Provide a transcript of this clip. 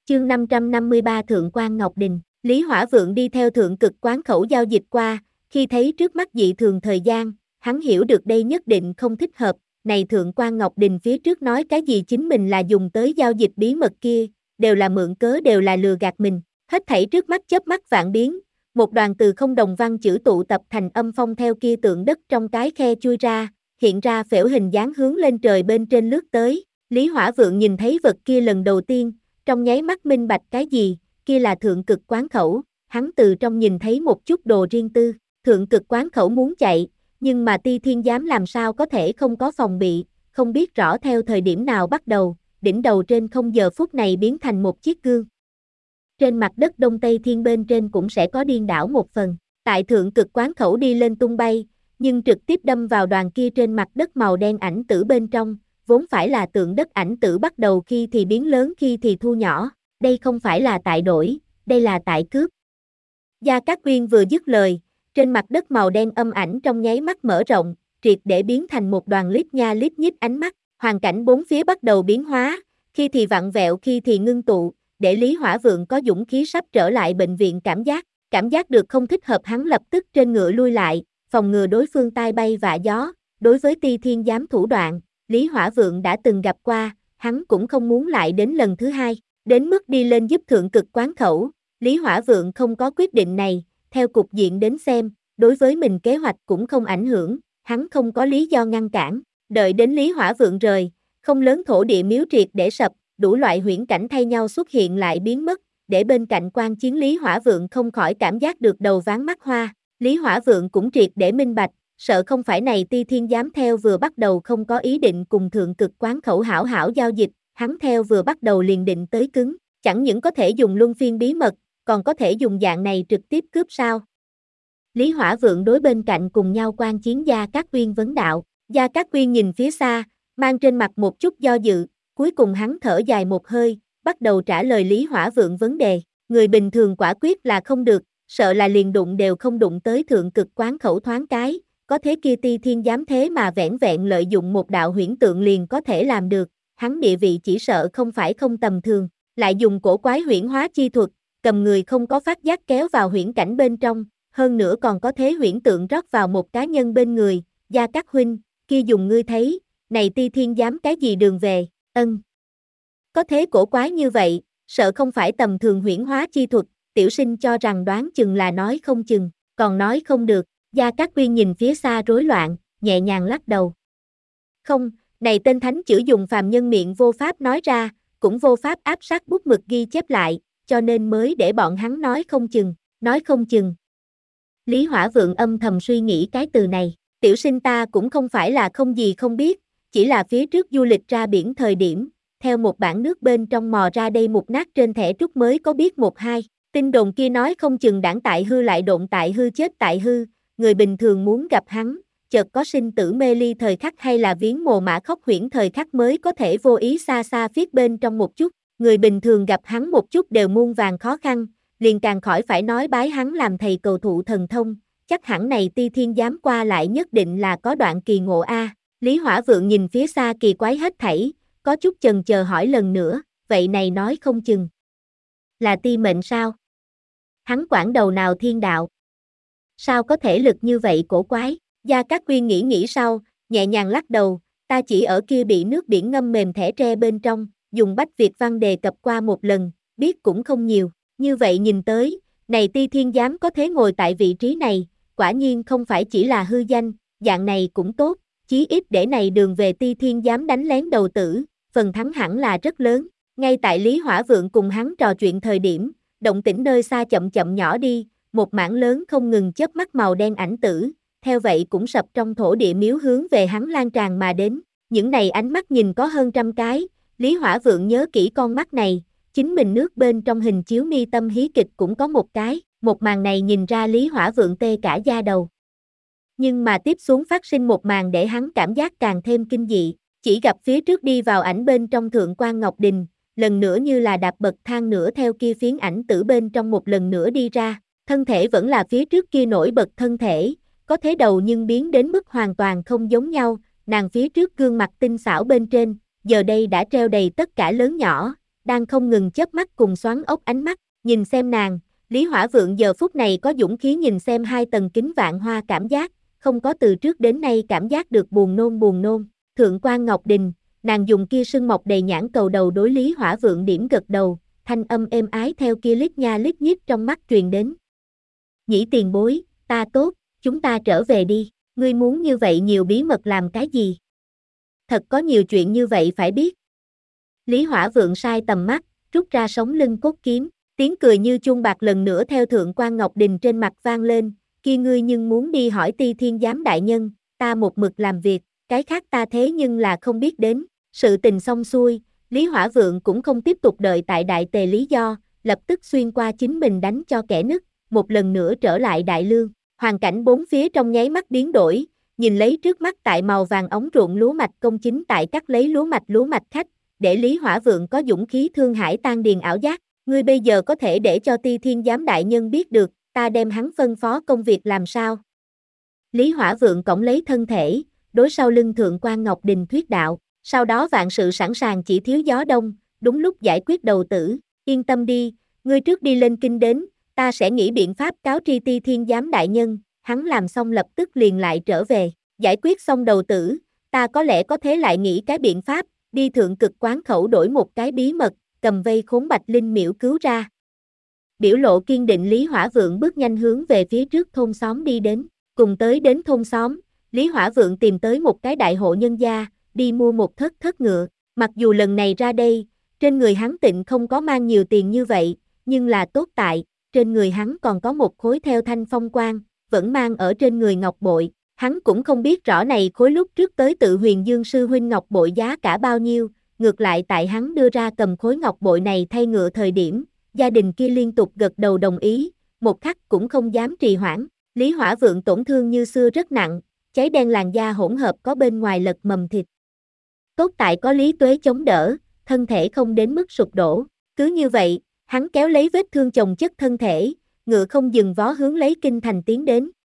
Chương 553 Thượng quan Ngọc Đình. Lý Hỏa Vượng đi theo thượng cực quán khẩu giao dịch qua, khi thấy trước mắt dị thường thời gian, hắn hiểu được đây nhất định không thích hợp, này Thượng quan Ngọc Đình phía trước nói cái gì chính mình là dùng tới giao dịch bí mật kia, đều là mượn cớ, đều là lừa gạt mình, hết thảy trước mắt chớp mắt vạn biến, một đoàn từ không đồng văn chữ tụ tập thành âm phong theo kia tượng đất trong cái khe chui ra, hiện ra phễu hình dáng hướng lên trời bên trên lướt tới. Lý Hỏa Vượng nhìn thấy vật kia lần đầu tiên, trong nháy mắt minh bạch cái gì, kia là thượng cực quán khẩu, hắn từ trong nhìn thấy một chút đồ riêng tư, thượng cực quán khẩu muốn chạy, nhưng mà Ti Thiên Giám làm sao có thể không có phòng bị, không biết rõ theo thời điểm nào bắt đầu, đỉnh đầu trên không giờ phút này biến thành một chiếc gương. Trên mặt đất Đông Tây Thiên bên trên cũng sẽ có điên đảo một phần, tại thượng cực quán khẩu đi lên tung bay, nhưng trực tiếp đâm vào đoàn kia trên mặt đất màu đen ảnh tử bên trong, vốn phải là tượng đất ảnh tử bắt đầu khi thì biến lớn khi thì thu nhỏ, đây không phải là tại đổi, đây là tại cướp. Gia Cát Uyên vừa dứt lời, trên mặt đất màu đen âm ảnh trong nháy mắt mở rộng, triệt để biến thành một đoàn lít nha lít nhít ánh mắt, hoàn cảnh bốn phía bắt đầu biến hóa, khi thì vặn vẹo khi thì ngưng tụ, để Lý Hỏa Vượng có dũng khí sắp trở lại bệnh viện cảm giác được không thích hợp hắn lập tức trên ngựa lui lại, phòng ngừa đối phương tai bay vạ gió, đối với Ti Thiên Giám thủ đoạn, Lý Hỏa Vượng đã từng gặp qua, hắn cũng không muốn lại đến lần thứ hai, đến mức đi lên giúp thượng cực quán khẩu, Lý Hỏa Vượng không có quyết định này, theo cục diện đến xem, đối với mình kế hoạch cũng không ảnh hưởng, hắn không có lý do ngăn cản, đợi đến Lý Hỏa Vượng rời, không lớn thổ địa miếu triệt để sập, đủ loại huyễn cảnh thay nhau xuất hiện lại biến mất, để bên cạnh quan chiến Lý Hỏa Vượng không khỏi cảm giác được đầu váng mắt hoa, Lý Hỏa Vượng cũng triệt để minh bạch, sợ không phải này Ti Thiên Giám theo vừa bắt đầu không có ý định cùng thượng cực quán khẩu hảo hảo giao dịch, hắn theo vừa bắt đầu liền định tới cứng, chẳng những có thể dùng luân phiên bí mật, còn có thể dùng dạng này trực tiếp cướp sao. Lý Hỏa Vượng đối bên cạnh cùng nhau quan chiến Gia Cát Uyên vấn đạo, Gia Cát Uyên nhìn phía xa, mang trên mặt một chút do dự, cuối cùng hắn thở dài một hơi, bắt đầu trả lời Lý Hỏa Vượng vấn đề, người bình thường quả quyết là không được, sợ là liền đụng đều không đụng tới thượng cực quán khẩu thoáng cái, có thế kia Ti Thiên Giám thế mà vẻn vẹn lợi dụng một đạo huyễn tượng liền có thể làm được, hắn địa vị chỉ sợ không phải không tầm thường, lại dùng cổ quái huyễn hóa chi thuật, cầm người không có phát giác kéo vào huyễn cảnh bên trong, hơn nữa còn có thế huyễn tượng rót vào một cá nhân bên người, Gia Cát huynh, kia dùng ngươi thấy, này Ti Thiên Giám cái gì đường về, có thế cổ quái như vậy, sợ không phải tầm thường huyễn hóa chi thuật, tiểu sinh cho rằng đoán chừng là nói không chừng, còn nói không được, Gia Cát Uyên nhìn phía xa rối loạn, nhẹ nhàng lắc đầu. Không, này tên thánh chữ dùng phàm nhân miệng vô pháp nói ra, cũng vô pháp áp sát bút mực ghi chép lại, cho nên mới để bọn hắn nói không chừng, nói không chừng. Lý Hỏa Vượng âm thầm suy nghĩ cái từ này, tiểu sinh ta cũng không phải là không gì không biết, chỉ là phía trước du lịch ra biển thời điểm, theo một bản nước bên trong mò ra đây mục nát trên thẻ trúc mới có biết một hai, tin đồn kia nói không chừng đảng tại hư lại độn tại hư chết tại hư, người bình thường muốn gặp hắn, chợt có sinh tử mê ly thời khắc hay là viếng mồ mã khóc huyễn thời khắc mới có thể vô ý xa xa viết bên trong một chút, người bình thường gặp hắn một chút đều muôn vàn khó khăn, liền càng khỏi phải nói bái hắn làm thầy cầu thụ thần thông, chắc hẳn này Ti Thiên Giám qua lại nhất định là có đoạn kỳ ngộ a. Lý Hỏa Vượng nhìn phía xa kỳ quái hết thảy, có chút chần chờ hỏi lần nữa, vậy này nói không chừng là ti mệnh sao? Hắn quản đầu nào thiên đạo? Sao có thể lực như vậy cổ quái? Gia Cát Uyên nghĩ sau, nhẹ nhàng lắc đầu, ta chỉ ở kia bị nước biển ngâm mềm thẻ tre bên trong, dùng Bách Việt văn đề cập qua một lần, biết cũng không nhiều, như vậy nhìn tới, này Ti Thiên Giám có thế ngồi tại vị trí này, quả nhiên không phải chỉ là hư danh, dạng này cũng tốt, chí ít để này đường về Ti Thiên Giám đánh lén đầu tử, phần thắng hẳn là rất lớn, ngay tại Lý Hỏa Vượng cùng hắn trò chuyện thời điểm, động tĩnh nơi xa chậm chậm nhỏ đi, một mảng lớn không ngừng chớp mắt màu đen ảnh tử, theo vậy cũng sập trong thổ địa miếu hướng về hắn lan tràn mà đến, những này ánh mắt nhìn có hơn 100 cái, Lý Hỏa Vượng nhớ kỹ con mắt này, chính mình nước bên trong hình chiếu mi tâm hí kịch cũng có một cái, một màn này nhìn ra Lý Hỏa Vượng tê cả da đầu. Nhưng mà tiếp xuống phát sinh một màn để hắn cảm giác càng thêm kinh dị, chỉ gặp phía trước đi vào ảnh bên trong Thượng quan Ngọc Đình, lần nữa như là đạp bậc thang nữa theo kia phiến ảnh tử bên trong một lần nữa đi ra, thân thể vẫn là phía trước kia nổi bật thân thể, có thế đầu nhưng biến đến mức hoàn toàn không giống nhau, nàng phía trước gương mặt tinh xảo bên trên, giờ đây đã treo đầy tất cả lớn nhỏ, đang không ngừng chớp mắt cùng xoắn ốc ánh mắt, nhìn xem nàng, Lý Hỏa Vượng giờ phút này có dũng khí nhìn xem 2 tầng kính vạn hoa cảm giác, không có từ trước đến nay cảm giác được buồn nôn, Thượng quan Ngọc Đình, nàng dùng kia sưng mọc đầy nhãn cầu đầu đối Lý Hỏa Vượng điểm gật đầu, thanh âm êm ái theo kia lít nha lít nhít trong mắt truyền đến. Nhĩ tiền bối, ta tốt, chúng ta trở về đi, ngươi muốn như vậy nhiều bí mật làm cái gì? Thật có nhiều chuyện như vậy phải biết. Lý Hỏa Vượng sai tầm mắt, rút ra sống lưng cốt kiếm, tiếng cười như chuông bạc lần nữa theo Thượng quan Ngọc Đình trên mặt vang lên, kia ngươi nhưng muốn đi hỏi Ti Thiên Giám đại nhân, ta một mực làm việc, cái khác ta thế nhưng là không biết đến, sự tình xong xuôi, Lý Hỏa Vượng cũng không tiếp tục đợi tại Đại Tề lý do, lập tức xuyên qua chính mình đánh cho kẻ nứt, một lần nữa trở lại Đại Lương, hoàn cảnh bốn phía trong nháy mắt biến đổi, nhìn lấy trước mắt tại màu vàng ống ruộng lúa mạch công chính tại cắt lấy lúa mạch khách, để Lý Hỏa Vượng có dũng khí thương hải tan điền ảo giác, ngươi bây giờ có thể để cho Ti Thiên Giám đại nhân biết được, ta đem hắn phân phó công việc làm sao? Lý Hỏa Vượng cõng lấy thân thể, đối sau lưng Thượng quan Ngọc Đình thuyết đạo, sau đó vạn sự sẵn sàng chỉ thiếu gió đông, đúng lúc giải quyết đầu tử, yên tâm đi, ngươi trước đi lên kinh đến, ta sẽ nghĩ biện pháp cáo tri Ti Thiên Giám đại nhân, hắn làm xong lập tức liền lại trở về, giải quyết xong đầu tử, ta có lẽ có thế lại nghĩ cái biện pháp, đi Thượng Cực quán khẩu đổi một cái bí mật, cầm vây khốn Bạch Linh miễu cứu ra. Biểu lộ kiên định Lý Hỏa Vượng bước nhanh hướng về phía trước thôn xóm đi đến, cùng tới đến thôn xóm, Lý Hỏa Vượng tìm tới một cái đại hộ nhân gia, đi mua một thất ngựa, mặc dù lần này ra đây, trên người hắn tịnh không có mang nhiều tiền như vậy, nhưng là tốt tại, trên người hắn còn có một khối theo thanh phong quan, vẫn mang ở trên người ngọc bội, hắn cũng không biết rõ này khối lúc trước tới tự Huyền Dương sư huynh ngọc bội giá cả bao nhiêu, ngược lại tại hắn đưa ra cầm khối ngọc bội này thay ngựa thời điểm, gia đình kia liên tục gật đầu đồng ý, một khắc cũng không dám trì hoãn, Lý Hỏa Vượng tổn thương như xưa rất nặng, cháy đen làn da hỗn hợp có bên ngoài lật mầm thịt. Tốt tại có Lý Tuế chống đỡ, thân thể không đến mức sụp đổ, cứ như vậy, hắn kéo lấy vết thương chồng chất thân thể, ngựa không dừng vó hướng lấy kinh thành tiến đến,